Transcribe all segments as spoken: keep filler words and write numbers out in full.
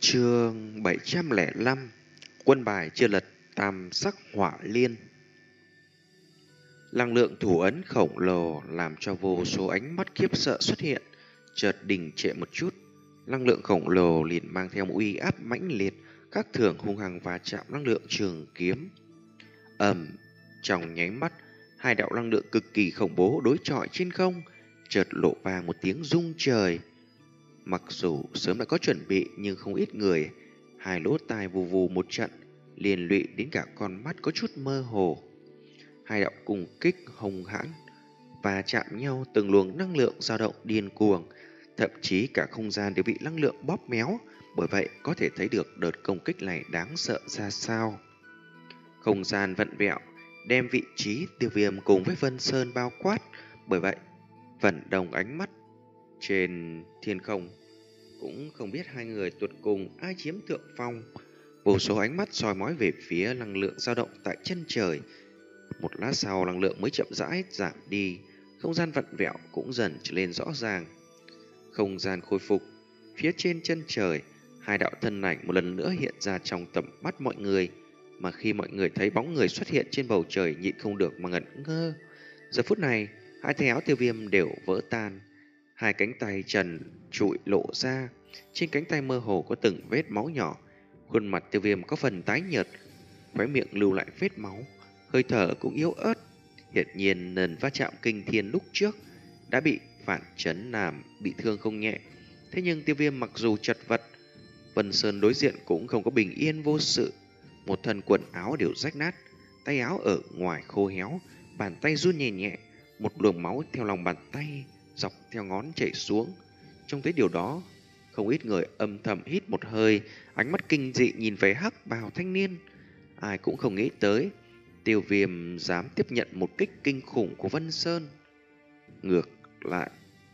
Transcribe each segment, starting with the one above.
Chương bảy trăm lẻ lăm. Quân bài chưa lật tam sắc hỏa liên. Năng lượng thủ ấn khổng lồ làm cho vô số ánh mắt khiếp sợ xuất hiện, chợt đình trệ một chút. Năng lượng khổng lồ liền mang theo một uy áp mãnh liệt, các thường hung hăng va chạm năng lượng trường kiếm. Ầm, trong nháy mắt, hai đạo năng lượng cực kỳ khủng bố đối chọi trên không, chợt lộ vang một tiếng rung trời. Mặc dù sớm đã có chuẩn bị nhưng không ít người, hai lỗ tai vù vù một trận, liền lụy đến cả con mắt có chút mơ hồ. Hai đạo cùng kích hùng hãn và chạm nhau, từng luồng năng lượng dao động điên cuồng, thậm chí cả không gian đều bị năng lượng bóp méo, bởi vậy có thể thấy được đợt công kích này đáng sợ ra sao. Không gian vặn vẹo, đem vị trí Tiêu Viêm cùng với Vân Sơn bao quát, bởi vậy vận động ánh mắt trên thiên không cũng không biết hai người tuột cùng ai chiếm thượng phong. Vô số ánh mắt soi mói về phía năng lượng dao động tại chân trời. Một lát sau, năng lượng mới chậm rãi giảm đi, không gian vặn vẹo cũng dần trở lên rõ ràng. Không gian khôi phục, phía trên chân trời, hai đạo thân ảnh một lần nữa hiện ra trong tầm mắt mọi người. Mà khi mọi người thấy bóng người xuất hiện trên bầu trời, nhịn không được mà ngẩn ngơ. Giờ phút này, hai tay áo Tiêu Viêm đều vỡ tan, hai cánh tay trần trụi lộ ra, trên cánh tay mơ hồ có từng vết máu nhỏ. Khuôn mặt Tiêu Viêm có phần tái nhợt, khóe miệng lưu lại vết máu, hơi thở cũng yếu ớt. Hiển nhiên lần va chạm kinh thiên lúc trước đã bị phản chấn làm bị thương không nhẹ. Thế nhưng Tiêu Viêm mặc dù chật vật, Vân Sơn đối diện cũng không có bình yên vô sự. Một thân quần áo đều rách nát, tay áo ở ngoài khô héo, bàn tay run nhẹ nhẹ, một luồng máu theo lòng bàn tay dọc theo ngón chảy xuống. Trông thấy điều đó, không ít người âm thầm hít một hơi, ánh mắt kinh dị nhìn về hắc bào thanh niên. Ai cũng không nghĩ tới Tiêu Viêm dám tiếp nhận một kích kinh khủng của Vân Sơn. Ngược lại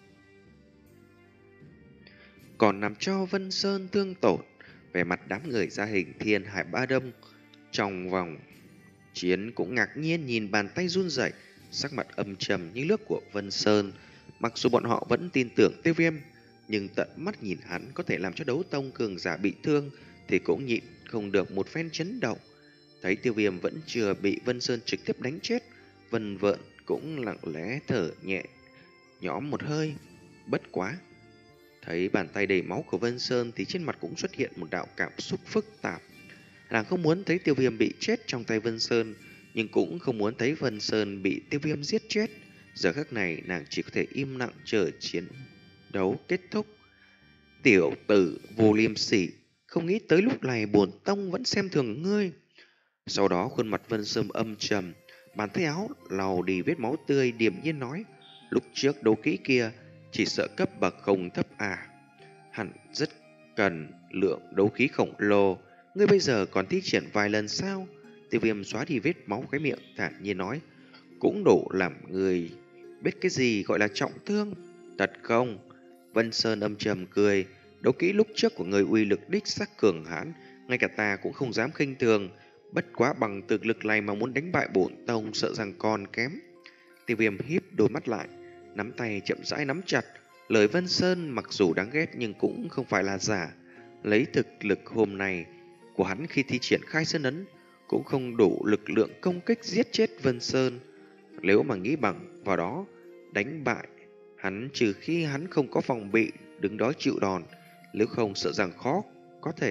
còn làm cho Vân Sơn thương tổn. Về mặt đám người gia hình Thiên Hải Ba Đông trong vòng chiến cũng ngạc nhiên nhìn bàn tay run rẩy, sắc mặt âm trầm như nước của Vân Sơn. Mặc dù bọn họ vẫn tin tưởng Tiêu Viêm, nhưng tận mắt nhìn hắn có thể làm cho đấu tông cường giả bị thương thì cũng nhịn không được một phen chấn động. Thấy Tiêu Viêm vẫn chưa bị Vân Sơn trực tiếp đánh chết, Vân Vợn cũng lặng lẽ thở nhẹ nhõm một hơi. Bất quá, thấy bàn tay đầy máu của Vân Sơn thì trên mặt cũng xuất hiện một đạo cảm xúc phức tạp. Nàng không muốn thấy Tiêu Viêm bị chết trong tay Vân Sơn, nhưng cũng không muốn thấy Vân Sơn bị Tiêu Viêm giết chết. Giờ khắc này nàng chỉ có thể im lặng chờ chiến đấu kết thúc. Tiểu tử vô liêm sỉ, không nghĩ tới lúc này bổn tông vẫn xem thường ngươi. Sau đó khuôn mặt Vân Sơn âm trầm, bàn tay áo lau đi vết máu tươi, điềm nhiên nói: lúc trước đấu kỹ kia chỉ sợ cấp bậc không thấp à? Hẳn rất cần lượng đấu khí khổng lồ, ngươi bây giờ còn thi triển vài lần sao? Tiêu Viêm xóa đi vết máu khóe miệng, thản nhiên nói: cũng đủ làm người biết cái gì gọi là trọng thương. Thật không? Vân Sơn âm trầm cười: đấu kỹ lúc trước của người uy lực đích xác cường hãn, ngay cả ta cũng không dám khinh thường. Bất quá bằng thực lực này mà muốn đánh bại bổn tông sợ rằng còn kém. Tiêu Viêm híp đôi mắt lại, nắm tay chậm rãi nắm chặt. Lời Vân Sơn mặc dù đáng ghét nhưng cũng không phải là giả. Lấy thực lực hôm nay của hắn khi thi triển khai sơn ấn cũng không đủ lực lượng công kích giết chết Vân Sơn. Nếu mà nghĩ bằng vào đó đánh bại hắn, trừ khi hắn không có phòng bị đứng đó chịu đòn, nếu không sợ rằng khó có thể.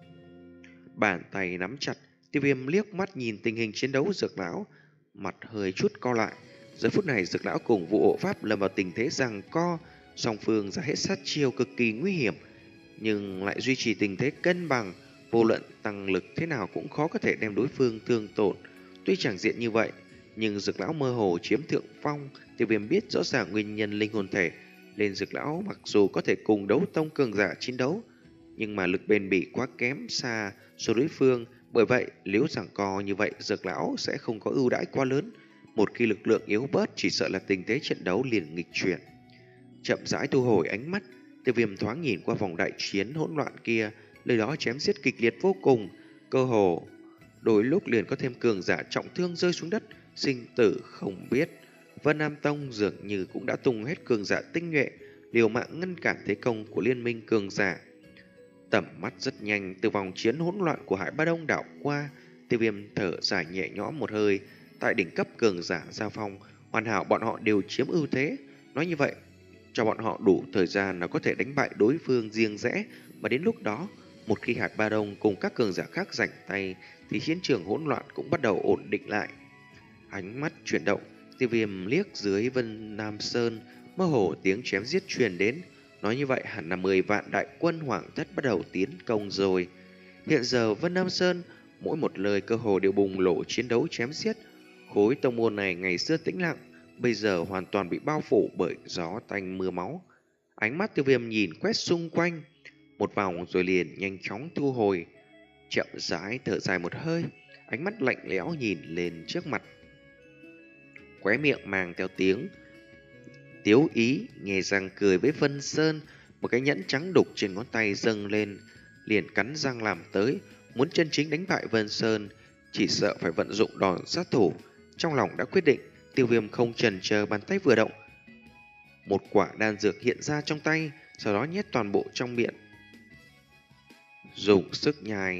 Bàn tay nắm chặt, Tiêu Viêm liếc mắt nhìn tình hình chiến đấu Dược lão, mặt hơi chút co lại. Giờ phút này Dược lão cùng Vụ Hộ Pháp lâm vào tình thế giằng co, song phương ra hết sát chiêu cực kỳ nguy hiểm, nhưng lại duy trì tình thế cân bằng. Vô luận tăng lực thế nào cũng khó có thể đem đối phương thương tổn. Tuy chẳng diện như vậy, nhưng Dược lão mơ hồ chiếm thượng phong. Tiêu Viêm biết rõ ràng nguyên nhân linh hồn thể, nên Dược lão mặc dù có thể cùng đấu tông cường giả chiến đấu, nhưng mà lực bền bỉ quá kém xa so đối phương. Bởi vậy nếu giằng co như vậy, Dược lão sẽ không có ưu đãi quá lớn. Một khi lực lượng yếu bớt, chỉ sợ là tình thế trận đấu liền nghịch chuyển. Chậm rãi thu hồi ánh mắt, Tiêu Viêm thoáng nhìn qua vòng đại chiến hỗn loạn kia, nơi đó chém giết kịch liệt vô cùng, cơ hồ đôi lúc liền có thêm cường giả trọng thương rơi xuống đất, sinh tử không biết. Vân Nam Tông dường như cũng đã tung hết cường giả tinh nhuệ, liều mạng ngăn cản thế công của liên minh cường giả. Tầm mắt rất nhanh từ vòng chiến hỗn loạn của Hải Ba Đông đảo qua, Tiêu Viêm thở dài nhẹ nhõm một hơi. Tại đỉnh cấp cường giả giao phong, hoàn hảo bọn họ đều chiếm ưu thế. Nói như vậy, cho bọn họ đủ thời gian là có thể đánh bại đối phương riêng rẽ, mà đến lúc đó, một khi Hải Ba Đông cùng các cường giả khác rảnh tay, thì chiến trường hỗn loạn cũng bắt đầu ổn định lại. Ánh mắt chuyển động, Tiêu Viêm liếc dưới Vân Nam Sơn, mơ hồ tiếng chém giết truyền đến. Nói như vậy hẳn là mười vạn đại quân Hoàng Thất bắt đầu tiến công rồi. Hiện giờ Vân Nam Sơn, mỗi một lời cơ hồ đều bùng nổ chiến đấu chém giết. Khối tông môn này ngày xưa tĩnh lặng, bây giờ hoàn toàn bị bao phủ bởi gió tanh mưa máu. Ánh mắt Tiêu Viêm nhìn quét xung quanh một vòng rồi liền nhanh chóng thu hồi, chậm rãi thở dài một hơi, ánh mắt lạnh lẽo nhìn lên trước mặt. Khóe miệng mang theo tiếng tiếu ý, nghe răng cười với Vân Sơn, một cái nhẫn trắng đục trên ngón tay dâng lên, liền cắn răng làm tới, muốn chân chính đánh bại Vân Sơn, chỉ sợ phải vận dụng đòn sát thủ. Trong lòng đã quyết định, Tiêu Viêm không chần chờ, bàn tay vừa động, một quả đan dược hiện ra trong tay, sau đó nhét toàn bộ trong miệng, dùng sức nhai.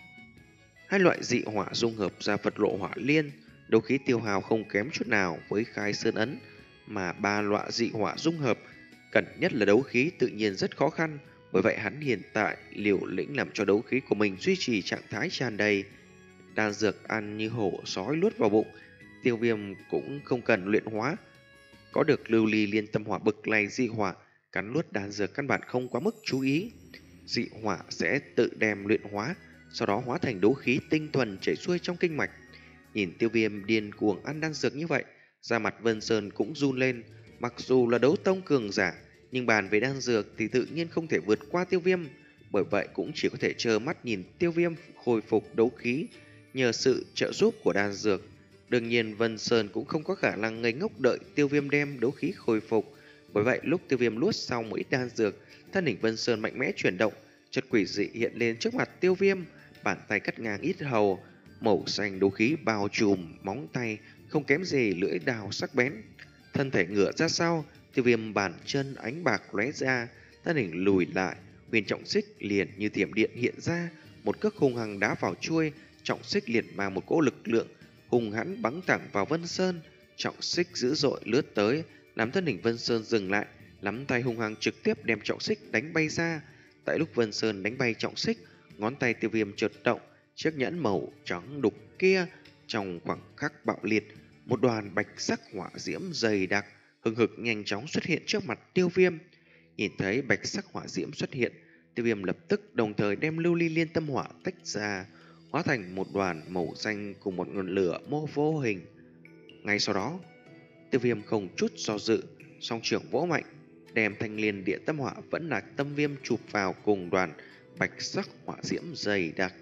Hai loại dị hỏa dung hợp ra vật lộ hỏa liên, đấu khí tiêu hao không kém chút nào với khai sơn ấn, mà ba loại dị hỏa dung hợp cần nhất là đấu khí tự nhiên rất khó khăn, bởi vậy hắn hiện tại liều lĩnh làm cho đấu khí của mình duy trì trạng thái tràn đầy. Đan dược ăn như hổ sói luốt vào bụng, Tiêu Viêm cũng không cần luyện hóa, có được lưu ly liên tâm hỏa bực này dị hỏa, cắn nuốt đan dược căn bản không quá mức chú ý. Dị hỏa sẽ tự đem luyện hóa, sau đó hóa thành đấu khí tinh thuần chảy xuôi trong kinh mạch. Nhìn Tiêu Viêm điên cuồng ăn đan dược như vậy, da mặt Vân Sơn cũng run lên. Mặc dù là đấu tông cường giả, nhưng bàn về đan dược thì tự nhiên không thể vượt qua Tiêu Viêm, bởi vậy cũng chỉ có thể trơ mắt nhìn Tiêu Viêm hồi phục đấu khí nhờ sự trợ giúp của đan dược. Đương nhiên Vân Sơn cũng không có khả năng ngây ngốc đợi Tiêu Viêm đem đấu khí hồi phục, bởi vậy lúc Tiêu Viêm nuốt xong một ít đan dược, thân hình Vân Sơn mạnh mẽ chuyển động, chất quỷ dị hiện lên trước mặt Tiêu Viêm, bàn tay cắt ngang ít hầu, màu xanh đấu khí bao trùm móng tay, không kém gì lưỡi đào sắc bén. Thân thể ngửa ra sau, Tiêu Viêm bàn chân ánh bạc lóe ra, thân hình lùi lại, huyền trọng xích liền như thiểm điện hiện ra, một cước hung hăng đá vào chuôi, trọng xích liền mang một cỗ lực lượng hung hãn bắn thẳng vào Vân Sơn. Trọng xích dữ dội lướt tới, làm thân hình Vân Sơn dừng lại, nắm tay hung hăng trực tiếp đem trọng xích đánh bay ra. Tại lúc Vân Sơn đánh bay trọng xích, ngón tay Tiêu Viêm chợt động, chiếc nhẫn màu trắng đục kia trong khoảng khắc bạo liệt, một đoàn bạch sắc hỏa diễm dày đặc hừng hực nhanh chóng xuất hiện trước mặt Tiêu Viêm. Nhìn thấy bạch sắc hỏa diễm xuất hiện, Tiêu Viêm lập tức đồng thời đem lưu ly liên tâm hỏa tách ra, hóa thành một đoàn màu xanh cùng một ngọn lửa mô vô hình. Ngay sau đó, Tiêu Viêm không chút do dự, song trưởng vỗ mạnh, đem thanh liên địa tâm hỏa vẫn là tâm viêm chụp vào cùng đoàn bạch sắc hỏa diễm dày đặc.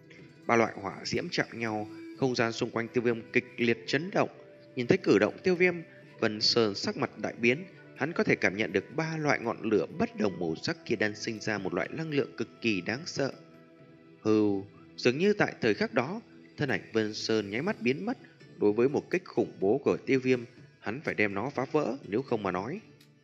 Ba loại hỏa diễm chạm nhau, không gian xung quanh Tiêu Viêm kịch liệt chấn động. Nhìn thấy cử động Tiêu Viêm, Vân Sơn sắc mặt đại biến, hắn có thể cảm nhận được ba loại ngọn lửa bất đồng màu sắc kia đang sinh ra một loại năng lượng cực kỳ đáng sợ. Hưu, dường như tại thời khắc đó, thân ảnh Vân Sơn nháy mắt biến mất. Đối với một kích khủng bố của Tiêu Viêm, hắn phải đem nó phá vỡ, nếu không mà nói.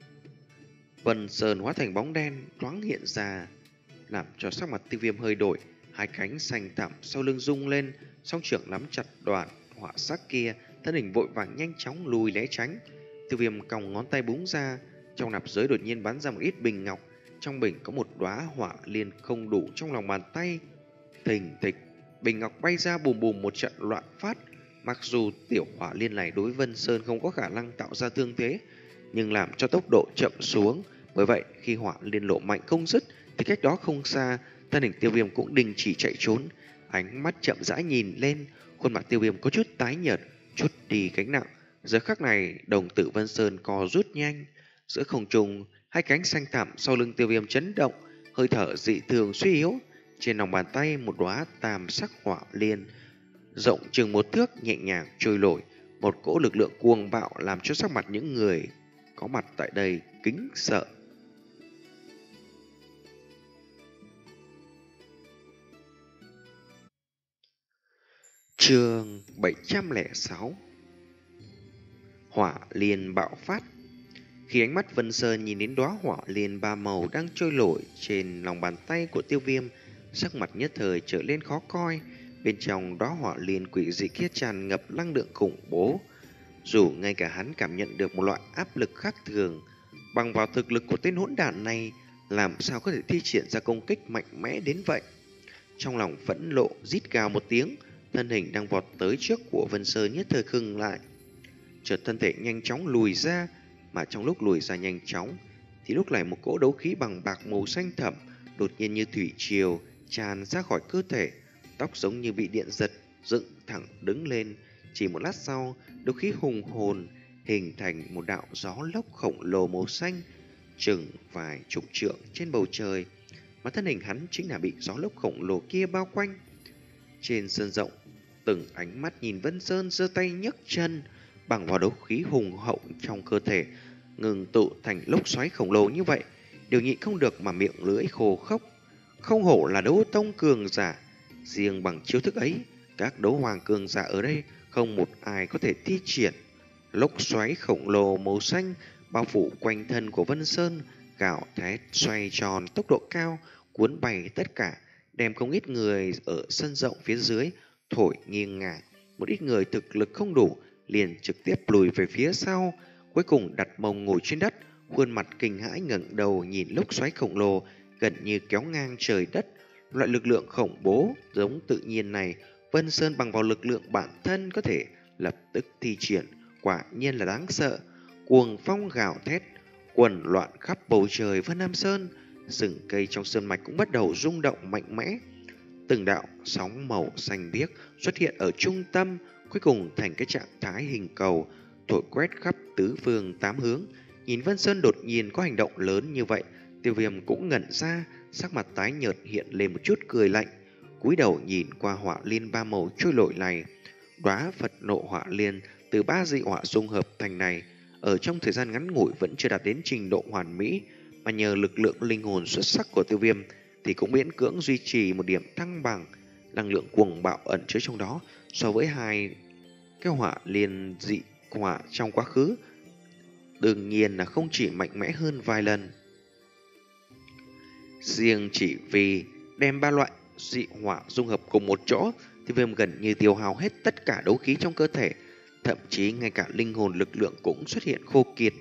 Vân Sơn hóa thành bóng đen thoáng hiện ra, làm cho sắc mặt Tiêu Viêm hơi đổi. Hai cánh xanh thẳm sau lưng rung lên, song trưởng nắm chặt đoạn hỏa sắc kia, thân hình vội vàng nhanh chóng lùi né tránh. Tiêu Viêm còng ngón tay búng ra, trong nạp giới đột nhiên bắn ra một ít bình ngọc, trong bình có một đóa hỏa liên không đủ trong lòng bàn tay. Thình thịch, bình ngọc bay ra bùm bùm một trận loạn phát. Mặc dù tiểu hỏa liên này đối Vân Sơn không có khả năng tạo ra thương thế, nhưng làm cho tốc độ chậm xuống. Bởi vậy khi hỏa liên lộ mạnh không dứt, thì cách đó không xa, thân hình Tiêu Viêm cũng đình chỉ chạy trốn, ánh mắt chậm rãi nhìn lên, khuôn mặt Tiêu Viêm có chút tái nhợt, chút đi gánh nặng. Giờ khắc này, đồng tử Vân Sơn co rút nhanh, giữa không trung, hai cánh xanh thẳm sau lưng Tiêu Viêm chấn động, hơi thở dị thường suy yếu. Trên lòng bàn tay một đóa tam sắc hỏa liên rộng chừng một thước nhẹ nhàng trôi nổi, một cỗ lực lượng cuồng bạo làm cho sắc mặt những người có mặt tại đây kính sợ. Chương bảy trăm lẻ sáu. Hỏa liên bạo phát. Khi ánh mắt Vân Sơn nhìn đến đóa hỏa liên ba màu đang trôi nổi trên lòng bàn tay của Tiêu Viêm, sắc mặt nhất thời trở lên khó coi. Bên trong đóa hỏa liên quỷ dị kia tràn ngập năng lượng khủng bố. Dù ngay cả hắn cảm nhận được một loại áp lực khác thường, bằng vào thực lực của tên hỗn đản này, làm sao có thể thi triển ra công kích mạnh mẽ đến vậy? Trong lòng phẫn nộ rít gào một tiếng, thân hình đang vọt tới trước của Vân Sơn nhất thời khựng lại. Chợt thân thể nhanh chóng lùi ra, mà trong lúc lùi ra nhanh chóng thì lúc này một cỗ đấu khí bằng bạc màu xanh thẳm đột nhiên như thủy triều tràn ra khỏi cơ thể, tóc giống như bị điện giật dựng thẳng đứng lên. Chỉ một lát sau, đấu khí hùng hồn hình thành một đạo gió lốc khổng lồ màu xanh chừng vài chục trượng trên bầu trời, mà thân hình hắn chính là bị gió lốc khổng lồ kia bao quanh. Trên sân rộng, từng ánh mắt nhìn Vân Sơn giơ tay nhấc chân, bằng vào đấu khí hùng hậu trong cơ thể ngừng tụ thành lốc xoáy khổng lồ như vậy, đều nhịn không được mà miệng lưỡi khô khốc. Không hổ là đấu tông cường giả, riêng bằng chiêu thức ấy, các đấu hoàng cường giả ở đây không một ai có thể thi triển. Lốc xoáy khổng lồ màu xanh bao phủ quanh thân của Vân Sơn, gào thét xoay tròn tốc độ cao, cuốn bay tất cả, đem không ít người ở sân rộng phía dưới thổi nghiêng ngả. Một ít người thực lực không đủ liền trực tiếp lùi về phía sau, cuối cùng đặt mông ngồi trên đất, khuôn mặt kinh hãi ngẩng đầu nhìn lốc xoáy khổng lồ gần như kéo ngang trời đất. Loại lực lượng khủng bố giống tự nhiên này, Vân Sơn bằng vào lực lượng bản thân có thể lập tức thi triển, quả nhiên là đáng sợ. Cuồng phong gào thét, quần loạn khắp bầu trời Vân Nam Sơn, rừng cây trong sơn mạch cũng bắt đầu rung động mạnh mẽ. Từng đạo sóng màu xanh biếc xuất hiện ở trung tâm, cuối cùng thành cái trạng thái hình cầu, thổi quét khắp tứ phương tám hướng. Nhìn Vân Sơn đột nhiên có hành động lớn như vậy, Tiêu Viêm cũng ngẩn ra, sắc mặt tái nhợt hiện lên một chút cười lạnh, cúi đầu nhìn qua hỏa liên ba màu trôi nổi này. Đóa Phật nộ hỏa liên từ ba dị hỏa dung hợp thành này, ở trong thời gian ngắn ngủi vẫn chưa đạt đến trình độ hoàn mỹ, mà nhờ lực lượng linh hồn xuất sắc của Tiêu Viêm thì cũng miễn cưỡng duy trì một điểm thăng bằng. Năng lượng cuồng bạo ẩn chứa trong đó so với hai cái hỏa liên dị hỏa trong quá khứ đương nhiên là không chỉ mạnh mẽ hơn vài lần. Riêng chỉ vì đem ba loại dị hỏa dung hợp cùng một chỗ, Tiêu Viêm gần như tiêu hao hết tất cả đấu khí trong cơ thể, thậm chí ngay cả linh hồn lực lượng cũng xuất hiện khô kiệt.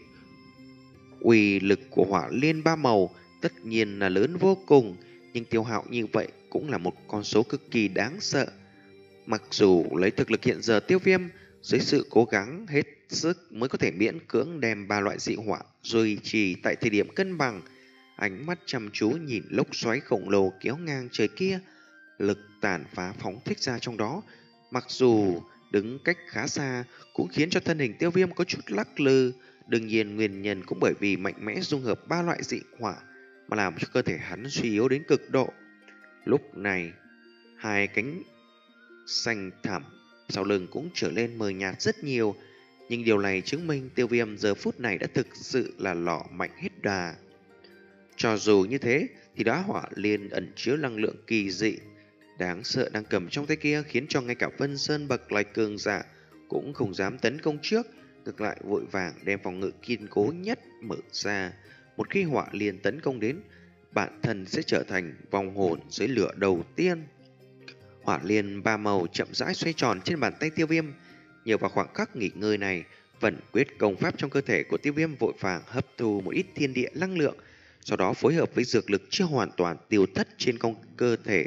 Uy lực của hỏa liên ba màu tất nhiên là lớn vô cùng, nhưng tiêu hao như vậy cũng là một con số cực kỳ đáng sợ. Mặc dù lấy thực lực hiện giờ Tiêu Viêm, dưới sự cố gắng hết sức mới có thể miễn cưỡng đem ba loại dị hỏa duy trì tại thời điểm cân bằng, ánh mắt chăm chú nhìn lốc xoáy khổng lồ kéo ngang trời kia, lực tàn phá phóng thích ra trong đó, mặc dù đứng cách khá xa cũng khiến cho thân hình Tiêu Viêm có chút lắc lư. Đương nhiên nguyên nhân cũng bởi vì mạnh mẽ dung hợp ba loại dị hỏa mà làm cho cơ thể hắn suy yếu đến cực độ. Lúc này, hai cánh xanh thẳm sau lưng cũng trở lên mờ nhạt rất nhiều, nhưng điều này chứng minh Tiêu Viêm giờ phút này đã thực sự là lọ mạnh hết đà. Cho dù như thế thì đóa hỏa liên ẩn chứa năng lượng kỳ dị đáng sợ đang cầm trong tay kia, khiến cho ngay cả Vân Sơn bậc lại cường giả cũng không dám tấn công trước, ngược lại vội vàng đem phòng ngự kiên cố nhất mở ra. Một khi hỏa liên tấn công đến, bản thân sẽ trở thành vòng hồn dưới lửa đầu tiên. Hỏa liên ba màu chậm rãi xoay tròn trên bàn tay Tiêu Viêm. Nhờ vào khoảng khắc nghỉ ngơi này, vận quyết công pháp trong cơ thể của Tiêu Viêm vội vàng hấp thu một ít thiên địa năng lượng, sau đó phối hợp với dược lực chưa hoàn toàn tiêu thất trên con cơ thể,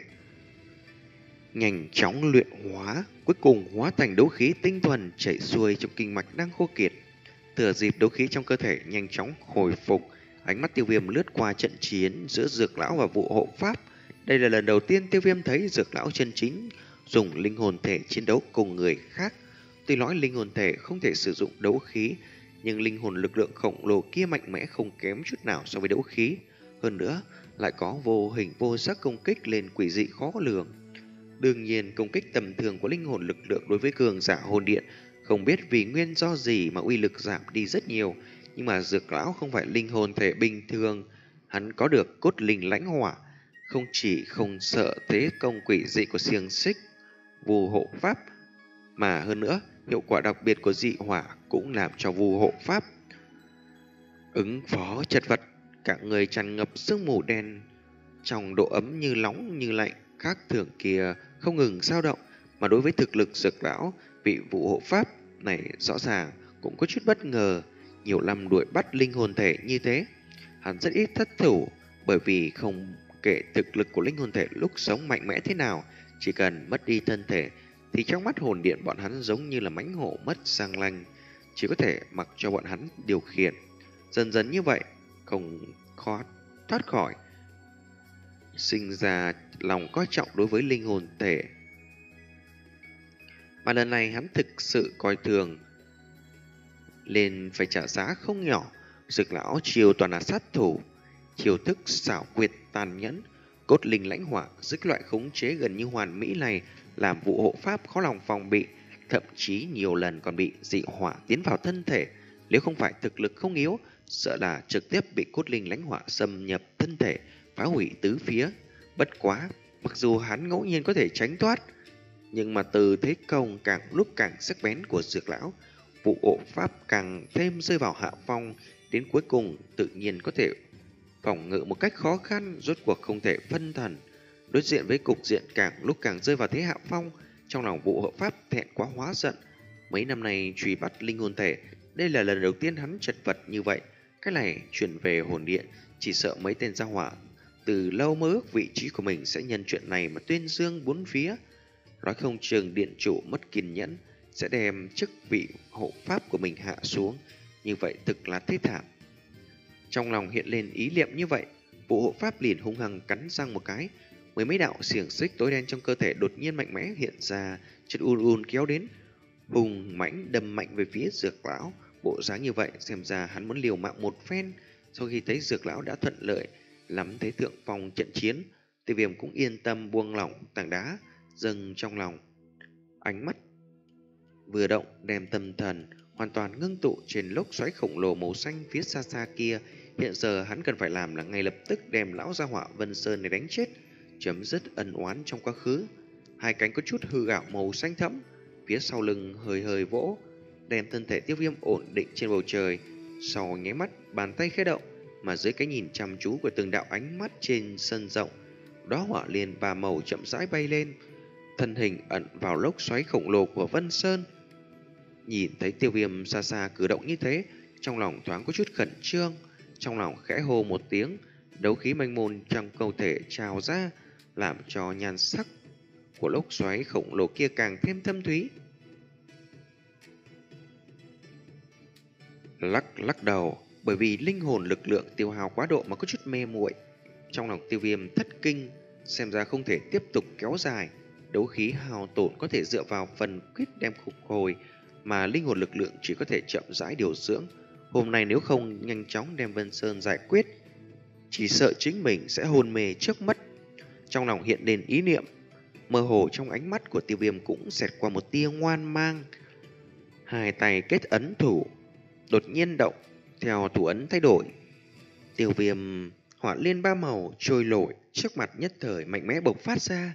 nhanh chóng luyện hóa, cuối cùng hóa thành đấu khí tinh thuần chảy xuôi trong kinh mạch đang khô kiệt. Thừa dịp đấu khí trong cơ thể nhanh chóng hồi phục, ánh mắt Tiêu Viêm lướt qua trận chiến giữa Dược Lão và Vụ Hộ Pháp. Đây là lần đầu tiên Tiêu Viêm thấy Dược Lão chân chính dùng linh hồn thể chiến đấu cùng người khác. Tuy nói linh hồn thể không thể sử dụng đấu khí, nhưng linh hồn lực lượng khổng lồ kia mạnh mẽ không kém chút nào so với đấu khí. Hơn nữa, lại có vô hình vô sắc công kích lên quỷ dị khó lường. Đương nhiên, công kích tầm thường của linh hồn lực lượng đối với cường giả hồn điện không biết vì nguyên do gì mà uy lực giảm đi rất nhiều. Nhưng mà Dược Lão không phải linh hồn thể bình thường, hắn có được cốt linh lãnh hỏa, không chỉ không sợ thế công quỷ dị của xiềng xích Vù Hộ Pháp, mà hơn nữa hiệu quả đặc biệt của dị hỏa cũng làm cho Vù Hộ Pháp Ứng phó chật vật, cả người tràn ngập sương mù đen trong độ ấm như nóng như lạnh khác thường kia không ngừng dao động, mà đối với thực lực Dược lão vị vụ hộ pháp này rõ ràng cũng có chút bất ngờ. Nhiều năm đuổi bắt linh hồn thể như thế, hắn rất ít thất thủ, bởi vì không kể thực lực của linh hồn thể lúc sống mạnh mẽ thế nào, chỉ cần mất đi thân thể thì trong mắt hồn điện bọn hắn giống như là mãnh hổ mất răng nanh, chỉ có thể mặc cho bọn hắn điều khiển. Dần dần như vậy, không khó thoát khỏi sinh ra lòng coi trọng đối với linh hồn thể. Mà lần này hắn thực sự coi thường, nên phải trả giá không nhỏ. Dược lão chiều toàn là sát thủ, chiêu thức xảo quyệt tàn nhẫn, cốt linh lãnh hỏa, dứt loại khống chế gần như hoàn mỹ này làm vụ hộ pháp khó lòng phòng bị, thậm chí nhiều lần còn bị dị hỏa tiến vào thân thể. Nếu không phải thực lực không yếu, sợ là trực tiếp bị cốt linh lãnh hỏa xâm nhập thân thể, phá hủy tứ phía. Bất quá, mặc dù hắn ngẫu nhiên có thể tránh thoát, nhưng mà từ thế công càng lúc càng sắc bén của Dược lão, vụ hộ pháp càng thêm rơi vào hạ phong, đến cuối cùng tự nhiên có thể phòng ngự một cách khó khăn, rốt cuộc không thể phân thần. Đối diện với cục diện càng lúc càng rơi vào thế hạ phong, trong lòng vụ hộ pháp thẹn quá hóa giận. Mấy năm nay truy bắt linh hồn thể, đây là lần đầu tiên hắn chật vật như vậy. Cái này chuyển về hồn điện, chỉ sợ mấy tên gia hỏa từ lâu mơ ước vị trí của mình sẽ nhân chuyện này mà tuyên dương bốn phía. Nói không chừng điện chủ mất kiên nhẫn sẽ đem chức vị hộ pháp của mình hạ xuống, như vậy thực là thế thảm. Trong lòng hiện lên ý niệm như vậy, vụ hộ pháp liền hung hăng cắn răng một cái, mười mấy đạo xiềng xích tối đen trong cơ thể đột nhiên mạnh mẽ hiện ra, chân un un kéo đến, hùng mãnh đâm mạnh về phía Dược lão. Bộ dáng như vậy xem ra hắn muốn liều mạng một phen. Sau khi thấy Dược lão đã thuận lợi lắm thế thượng phong trận chiến, Tiêu Viêm cũng yên tâm buông lỏng tảng đá dâng trong lòng. Ánh mắt vừa động, đem tâm thần hoàn toàn ngưng tụ trên lốc xoáy khổng lồ màu xanh phía xa xa kia. Hiện giờ hắn cần phải làm là ngay lập tức đem lão gia hỏa Vân Sơn này đánh chết, chấm dứt ân oán trong quá khứ. Hai cánh có chút hư ảo màu xanh thẫm, phía sau lưng hơi hơi vỗ, đem thân thể Tiêu Viêm ổn định trên bầu trời. Sau nháy mắt, bàn tay khẽ động, mà dưới cái nhìn chăm chú của từng đạo ánh mắt trên sân rộng, đóa hỏa liên ba màu chậm rãi bay lên, thân hình ẩn vào lốc xoáy khổng lồ của Vân Sơn. Nhìn thấy Tiêu Viêm xa xa cử động như thế, trong lòng thoáng có chút khẩn trương, trong lòng khẽ hô một tiếng, đấu khí mênh mông trong cơ thể trào ra, làm cho nhan sắc của lốc xoáy khổng lồ kia càng thêm thâm thúy. Lắc lắc đầu, bởi vì linh hồn lực lượng tiêu hao quá độ mà có chút mê muội. Trong lòng Tiêu Viêm thất kinh, xem ra không thể tiếp tục kéo dài. Đấu khí hao tổn có thể dựa vào phần quyết đem phục hồi, mà linh hồn lực lượng chỉ có thể chậm rãi điều dưỡng. Hôm nay nếu không nhanh chóng đem Vân Sơn giải quyết, chỉ sợ chính mình sẽ hôn mê trước mắt. Trong lòng hiện lên ý niệm, mơ hồ trong ánh mắt của Tiêu Viêm cũng xẹt qua một tia ngoan mang. Hai tay kết ấn thủ, đột nhiên động, theo thủ ấn thay đổi. Tiêu Viêm hỏa liên ba màu trôi nổi trước mặt nhất thời mạnh mẽ bộc phát ra.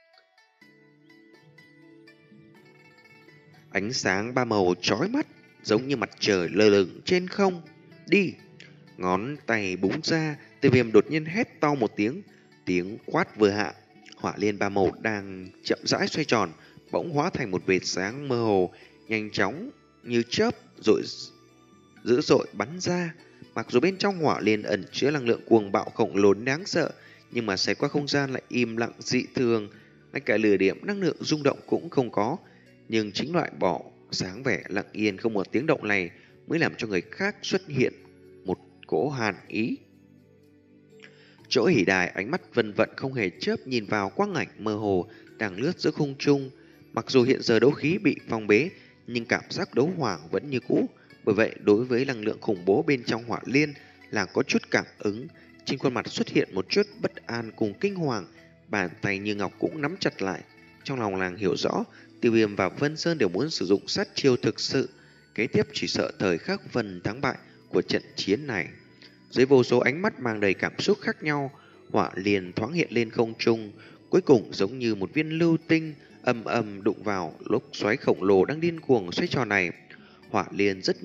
Ánh sáng ba màu chói mắt, giống như mặt trời lơ lửng trên không. Đi! Ngón tay búng ra, Tiêu Viêm đột nhiên hét to một tiếng. Tiếng quát vừa hạ, hỏa liên ba màu đang chậm rãi xoay tròn, bỗng hóa thành một vệt sáng mơ hồ, nhanh chóng như chớp rồi dữ dội bắn ra. Mặc dù bên trong hỏa liên ẩn chứa năng lượng cuồng bạo khổng lồ đáng sợ, nhưng mà xẹt qua không gian lại im lặng dị thường, ngay cả lửa điểm năng lượng rung động cũng không có. Nhưng chính loại bỏ sáng vẻ lặng yên không một tiếng động này mới làm cho người khác xuất hiện một cỗ hàn ý. Chỗ hỉ đài ánh mắt vân vận không hề chớp nhìn vào quang ảnh mơ hồ đang lướt giữa không trung. Mặc dù hiện giờ đấu khí bị phong bế, nhưng cảm giác đấu hỏa vẫn như cũ. Bởi vậy đối với năng lượng khủng bố bên trong hỏa liên là có chút cảm ứng. Trên khuôn mặt xuất hiện một chút bất an cùng kinh hoàng, bàn tay như ngọc cũng nắm chặt lại. Trong lòng nàng hiểu rõ, Tiêu Viêm và Vân Sơn đều muốn sử dụng sát chiêu thực sự, kế tiếp chỉ sợ thời khắc phần thắng bại của trận chiến này. Dưới vô số ánh mắt mang đầy cảm xúc khác nhau, hỏa liền thoáng hiện lên không trung, cuối cùng giống như một viên lưu tinh âm âm đụng vào lốc xoáy khổng lồ đang điên cuồng xoay tròn này. Hỏa liền rất nhỏ,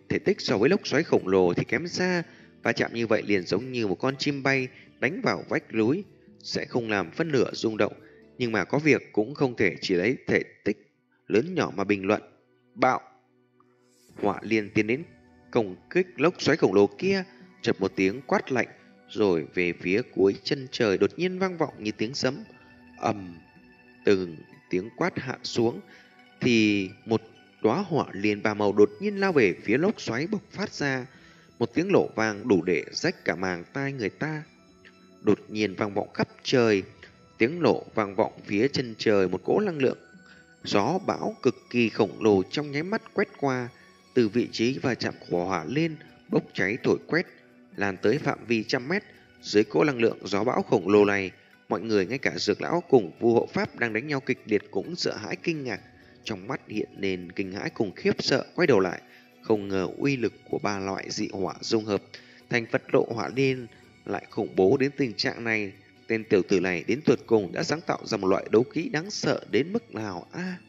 thể tích so với lốc xoáy khổng lồ thì kém xa, va chạm như vậy liền giống như một con chim bay đánh vào vách núi, sẽ không làm phân nửa rung động, nhưng mà có việc cũng không thể chỉ lấy thể tích lớn nhỏ mà bình luận. Bạo! Hỏa liền tiến đến công kích lốc xoáy khổng lồ kia, chợt một tiếng quát lạnh, rồi về phía cuối chân trời đột nhiên vang vọng như tiếng sấm. Ầm! Từng tiếng quát hạ xuống, thì một đóa hỏa liền ba màu đột nhiên lao về phía lốc xoáy bộc phát ra. Một tiếng nổ vang đủ để rách cả màng tai người ta. Đột nhiên vang vọng khắp trời, tiếng nổ vang vọng phía chân trời, một cỗ năng lượng gió bão cực kỳ khổng lồ trong nháy mắt quét qua, từ vị trí va chạm của hỏa lên bốc cháy thổi quét, lan tới phạm vi trăm mét. Dưới cỗ năng lượng gió bão khổng lồ này, mọi người ngay cả Dược lão cùng Vu hộ pháp đang đánh nhau kịch liệt cũng sợ hãi kinh ngạc, trong mắt hiện lên kinh hãi cùng khiếp sợ, quay đầu lại, không ngờ uy lực của ba loại dị hỏa dung hợp thành Phật lộ hỏa liên lại khủng bố đến tình trạng này. Tên tiểu tử này đến tuyệt cùng đã sáng tạo ra một loại đấu khí đáng sợ đến mức nào a? À,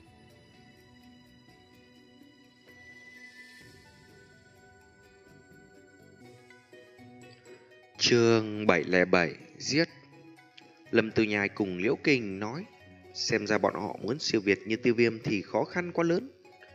chương bảy không bảy giết. Lâm Tư Nhai cùng Liễu Kình nói, xem ra bọn họ muốn siêu việt như Tiêu Viêm thì khó khăn quá lớn.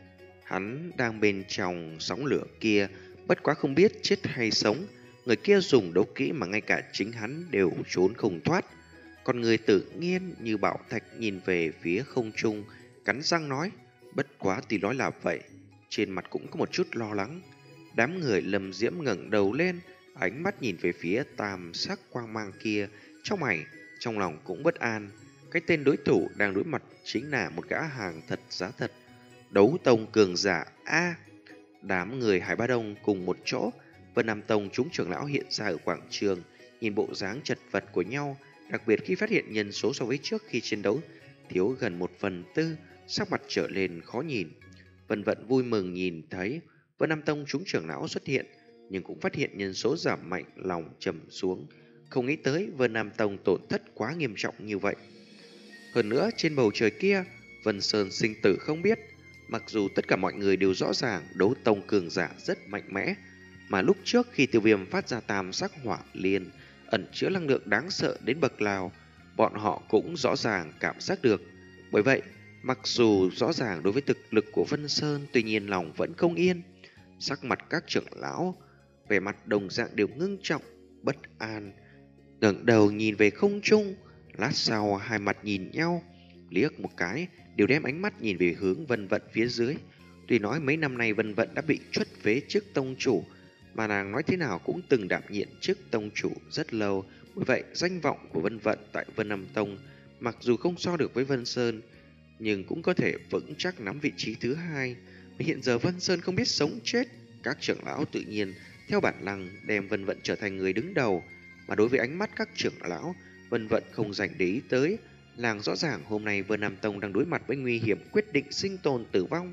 Hắn đang bên trong sóng lửa kia, bất quá không biết chết hay sống. Người kia dùng đấu kỹ mà ngay cả chính hắn đều trốn không thoát. Còn người tự nhiên như bảo thạch nhìn về phía không trung, cắn răng nói, bất quá tuy nói là vậy, trên mặt cũng có một chút lo lắng. Đám người Lâm Diễm ngẩng đầu lên, ánh mắt nhìn về phía tam sắc quang mang kia, trong mày, trong lòng cũng bất an. Cái tên đối thủ đang đối mặt chính là một gã hàng thật giá thật, đấu tông cường giả a. Đám người Hải Ba Đông cùng một chỗ, Vân Nam Tông chúng trưởng lão hiện ra ở quảng trường, nhìn bộ dáng chật vật của nhau, đặc biệt khi phát hiện nhân số so với trước khi chiến đấu thiếu gần một phần tư, sắc mặt trở lên khó nhìn. Vân Vận vui mừng nhìn thấy Vân Nam Tông chúng trưởng lão xuất hiện, nhưng cũng phát hiện nhân số giảm mạnh, lòng trầm xuống, không nghĩ tới Vân Nam Tông tổn thất quá nghiêm trọng như vậy. Hơn nữa trên bầu trời kia, Vân Sơn sinh tử không biết. Mặc dù tất cả mọi người đều rõ ràng đấu tông cường giả rất mạnh mẽ, mà lúc trước khi Tiêu Viêm phát ra tam sắc hỏa liên ẩn chứa năng lượng đáng sợ đến bậc nào, bọn họ cũng rõ ràng cảm giác được. Bởi vậy, mặc dù rõ ràng đối với thực lực của Vân Sơn, tuy nhiên lòng vẫn không yên. Sắc mặt các trưởng lão vẻ mặt đồng dạng đều ngưng trọng, bất an, ngẩng đầu nhìn về không trung. Lát sau hai mặt nhìn nhau, liếc một cái, đều đem ánh mắt nhìn về hướng Vân Vận phía dưới. Tuy nói mấy năm nay Vân Vận đã bị truất phế chức tông chủ, mà nàng nói thế nào cũng từng đảm nhiệm chức tông chủ rất lâu. Bởi vậy danh vọng của Vân Vận tại Vân Nam Tông mặc dù không so được với Vân Sơn, nhưng cũng có thể vững chắc nắm vị trí thứ hai. Mà hiện giờ Vân Sơn không biết sống chết, các trưởng lão tự nhiên theo bản năng đem Vân Vận trở thành người đứng đầu. Mà đối với ánh mắt các trưởng lão, Vân Vận không dành để ý tới. Làng rõ ràng hôm nay Vân Nam Tông đang đối mặt với nguy hiểm quyết định sinh tồn tử vong.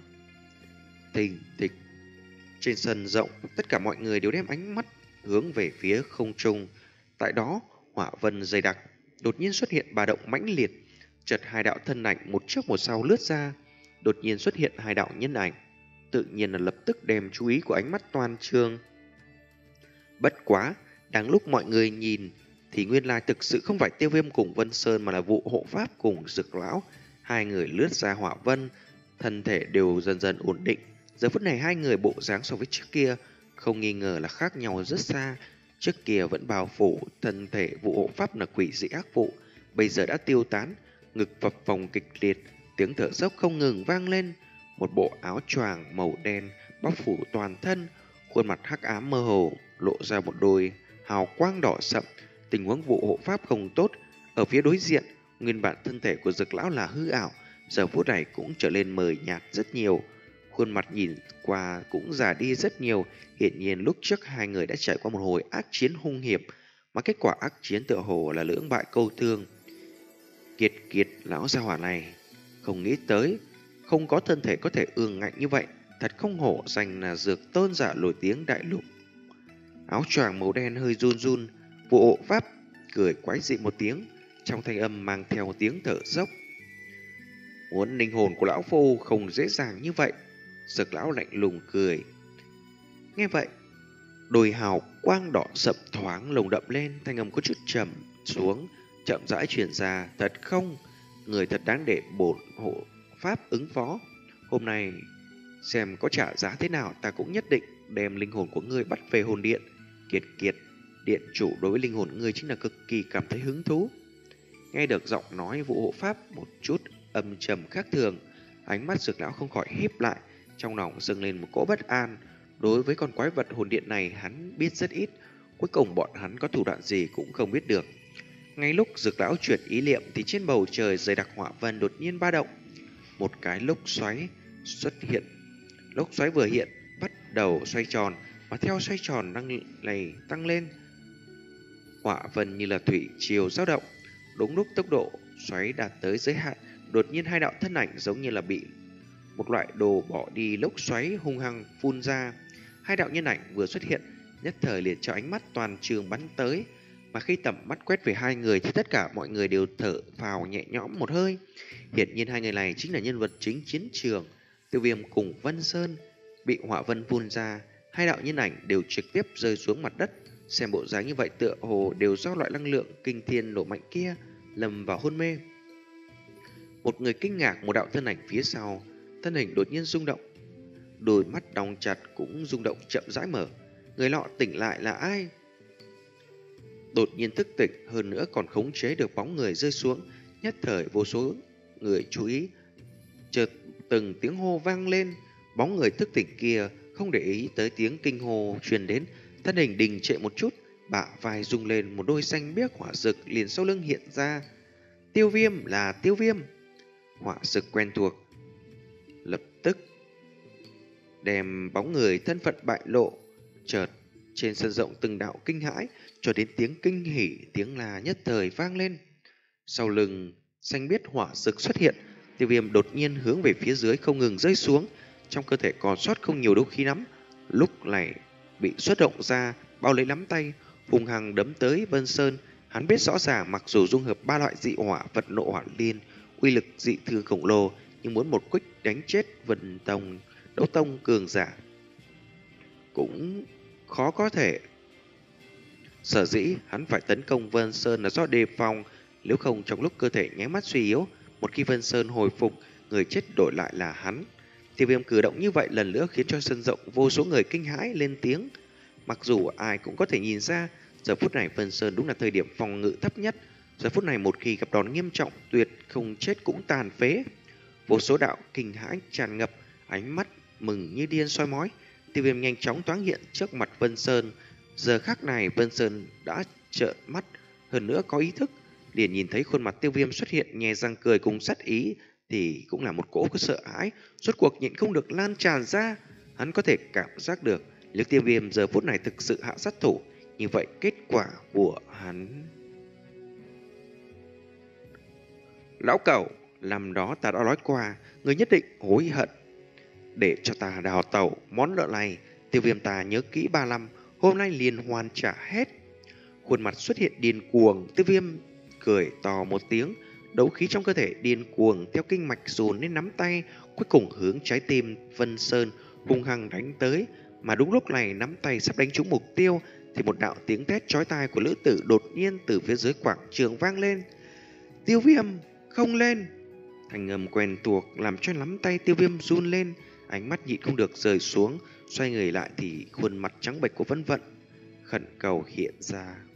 Thình thịch. Trên sân rộng, tất cả mọi người đều đem ánh mắt hướng về phía không trung. Tại đó, hỏa vân dày đặc, đột nhiên xuất hiện ba động mãnh liệt. Chợt hai đạo thân ảnh một trước một sau lướt ra, đột nhiên xuất hiện hai đạo nhân ảnh, tự nhiên là lập tức đem chú ý của ánh mắt toàn trường. Bất quá, đang lúc mọi người nhìn thì nguyên lai thực sự không phải Tiêu Viêm cùng Vân Sơn, mà là Vụ hộ pháp cùng Dược lão. Hai người lướt ra hỏa vân, thân thể đều dần dần ổn định. Giờ phút này hai người bộ dáng so với trước kia không nghi ngờ là khác nhau rất xa. Trước kia vẫn bao phủ thân thể Vụ hộ pháp là quỷ dị ác vụ, bây giờ đã tiêu tán, ngực phập phồng kịch liệt, tiếng thở dốc không ngừng vang lên. Một bộ áo choàng màu đen bao phủ toàn thân, khuôn mặt hắc ám mơ hồ lộ ra một đôi hào quang đỏ sậm. Tình huống Vụ hộ pháp không tốt. Ở phía đối diện, nguyên bản thân thể của Dược lão là hư ảo, giờ phút này cũng trở nên mờ nhạt rất nhiều. Khuôn mặt nhìn qua cũng già đi rất nhiều. Hiển nhiên lúc trước hai người đã trải qua một hồi ác chiến hung hiểm, mà kết quả ác chiến tựa hồ là lưỡng bại câu thương. Kiệt kiệt lão gia hỏa này, không nghĩ tới không có thân thể có thể ương ngạnh như vậy, thật không hổ danh là dược tôn giả nổi tiếng đại lục. Áo choàng màu đen hơi run run, Vụ hộ pháp cười quái dị một tiếng, trong thanh âm mang theo tiếng thở dốc. Muốn linh hồn của lão phu không dễ dàng như vậy. Dược lão lạnh lùng cười. Nghe vậy, đôi hào quang đỏ sậm thoáng lồng đậm lên, thanh âm có chút trầm xuống, chậm rãi truyền ra. Thật không? Người thật đáng để bổn hộ pháp ứng phó. Hôm nay xem có trả giá thế nào, ta cũng nhất định đem linh hồn của ngươi bắt về hồn điện. Kiệt kiệt, điện chủ đối với linh hồn ngươi chính là cực kỳ cảm thấy hứng thú. Nghe được giọng nói vụ hộ pháp một chút âm trầm khác thường, ánh mắt Dược lão không khỏi híp lại, trong lòng dâng lên một cỗ bất an. Đối với con quái vật hồn điện này hắn biết rất ít, cuối cùng bọn hắn có thủ đoạn gì cũng không biết được. Ngay lúc Dược lão chuyển ý niệm thì trên bầu trời dày đặc hỏa vân đột nhiên ba động, một cái lốc xoáy xuất hiện. Lốc xoáy vừa hiện bắt đầu xoay tròn, mà theo xoay tròn năng này tăng lên, hỏa vân như là thủy triều dao động. Đúng lúc tốc độ xoáy đạt tới giới hạn, đột nhiên hai đạo thân ảnh giống như là bị một loại đồ bỏ đi lốc xoáy hung hăng phun ra. Hai đạo nhân ảnh vừa xuất hiện, nhất thời liền cho ánh mắt toàn trường bắn tới, mà khi tầm mắt quét về hai người thì tất cả mọi người đều thở phào nhẹ nhõm một hơi. Hiển nhiên hai người này chính là nhân vật chính chiến trường. Tiêu Viêm cùng Vân Sơn bị hỏa vân phun ra, hai đạo nhân ảnh đều trực tiếp rơi xuống mặt đất. Xem bộ dáng như vậy tựa hồ đều do loại năng lượng kinh thiên nổ mạnh kia lầm vào hôn mê. Một người kinh ngạc, một đạo thân ảnh phía sau, thân hình đột nhiên rung động, đôi mắt đóng chặt cũng rung động chậm rãi mở. Người lọ tỉnh lại là ai? Đột nhiên thức tỉnh, hơn nữa còn khống chế được bóng người rơi xuống. Nhất thời vô số người chú ý, chợt từng tiếng hô vang lên. Bóng người thức tỉnh kia không để ý tới tiếng kinh hô truyền đến, thân hình đình trệ một chút, bả vai rung lên, một đôi xanh biếc hỏa rực liền sau lưng hiện ra. Tiêu Viêm, là Tiêu Viêm. Hỏa rực quen thuộc lập tức đem bóng người thân phận bại lộ. Chợt trên sân rộng từng đạo kinh hãi, cho đến tiếng kinh hỉ, tiếng là nhất thời vang lên. Sau lưng xanh biếc hỏa rực xuất hiện, Tiêu Viêm đột nhiên hướng về phía dưới không ngừng rơi xuống. Trong cơ thể còn sót không nhiều đấu khí lắm, lúc này bị xuất động ra, bao lấy nắm tay hung hăng đấm tới Vân Sơn. Hắn biết rõ ràng mặc dù dung hợp ba loại dị hỏa vật nộ hỏa liên, uy lực dị thường khổng lồ, nhưng muốn một quích đánh chết Vân Tông đấu tông cường giả cũng khó có thể. Sở dĩ hắn phải tấn công Vân Sơn là do đề phòng, nếu không trong lúc cơ thể nháy mắt suy yếu, một khi Vân Sơn hồi phục, người chết đổi lại là hắn. Tiêu Viêm cử động như vậy lần nữa khiến cho sân rộng vô số người kinh hãi lên tiếng. Mặc dù ai cũng có thể nhìn ra, giờ phút này Vân Sơn đúng là thời điểm phòng ngự thấp nhất. Giờ phút này một khi gặp đòn nghiêm trọng, tuyệt không chết cũng tàn phế. Vô số đạo kinh hãi tràn ngập, ánh mắt mừng như điên soi mói. Tiêu Viêm nhanh chóng thoáng hiện trước mặt Vân Sơn. Giờ khắc này Vân Sơn đã trợn mắt, hơn nữa có ý thức, liền nhìn thấy khuôn mặt Tiêu Viêm xuất hiện nhe răng cười cùng sát ý, thì cũng là một cỗ có sợ hãi rốt cuộc nhịn không được lan tràn ra. Hắn có thể cảm giác được nếu Tiêu Viêm giờ phút này thực sự hạ sát thủ, như vậy kết quả của hắn. Lão cẩu, năm đó ta đã nói qua, người nhất định hối hận. Để cho ta đào tẩu món nợ này, Tiêu Viêm ta nhớ kỹ ba năm, hôm nay liền hoàn trả hết. Khuôn mặt xuất hiện điên cuồng, Tiêu Viêm cười to một tiếng, đấu khí trong cơ thể điên cuồng theo kinh mạch dồn lên nắm tay, cuối cùng hướng trái tim Vân Sơn hung hăng đánh tới. Mà đúng lúc này nắm tay sắp đánh trúng mục tiêu thì một đạo tiếng thét chói tai của lữ tử đột nhiên từ phía dưới quảng trường vang lên. Tiêu Viêm, không lên! Thanh âm quen thuộc làm cho nắm tay Tiêu Viêm run lên, ánh mắt nhịn không được rời xuống, xoay người lại thì khuôn mặt trắng bệch của Vân Vận khẩn cầu hiện ra.